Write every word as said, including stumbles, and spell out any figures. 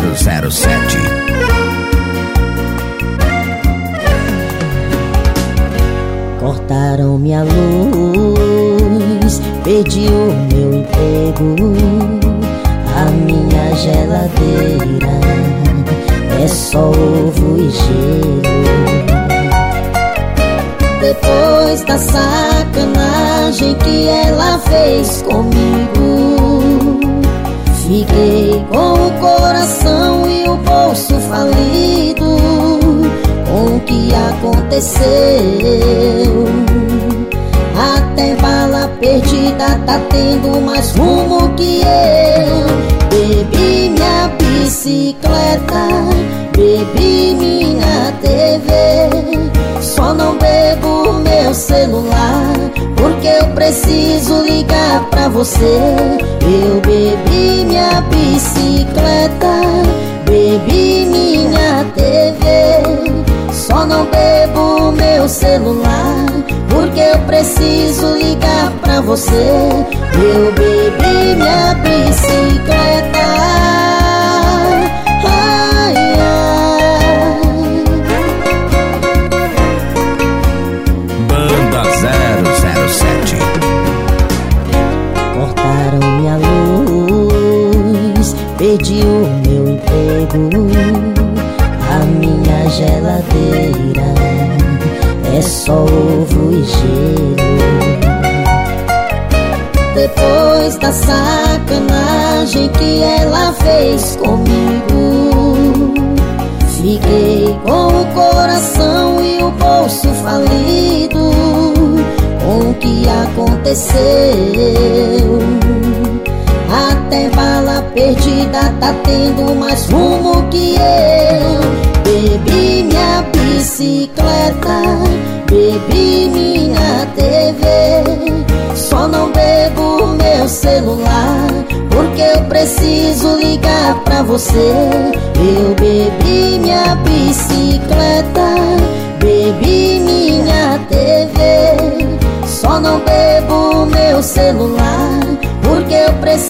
zero zero sete. Cortaram minha luz, perdi o meu emprego, a minha geladeira é só ovo e gelo. Depois da sacanagem que ela fez comigo, fiquei com o coração e o bolso falido com o que aconteceu. Até bala perdida tá tendo mais rumo que eu. Bebi minha bicicleta, bebi minha T V, só não bebo meu celular porque eu preciso ligar pra você. Eu bebi minha bicicleta, bebi minha T V, só não bebo meu celular porque eu preciso ligar pra você. Eu bebi minha bicicleta. Ai, ai. Banda zero zero sete. Cortaram minha luz, perdi o meu emprego, a minha geladeira é só ovo e gelo. Depois da sacanagem que ela fez comigo, fiquei com o coração e o bolso falido com o que aconteceu. Até bala perdida tá tendo mais rumo que eu. Bebi minha bicicleta, bebi minha T V, só não bebo meu celular porque eu preciso ligar pra você. Eu bebi minha bicicleta, bebi minha T V, só não bebo meu celular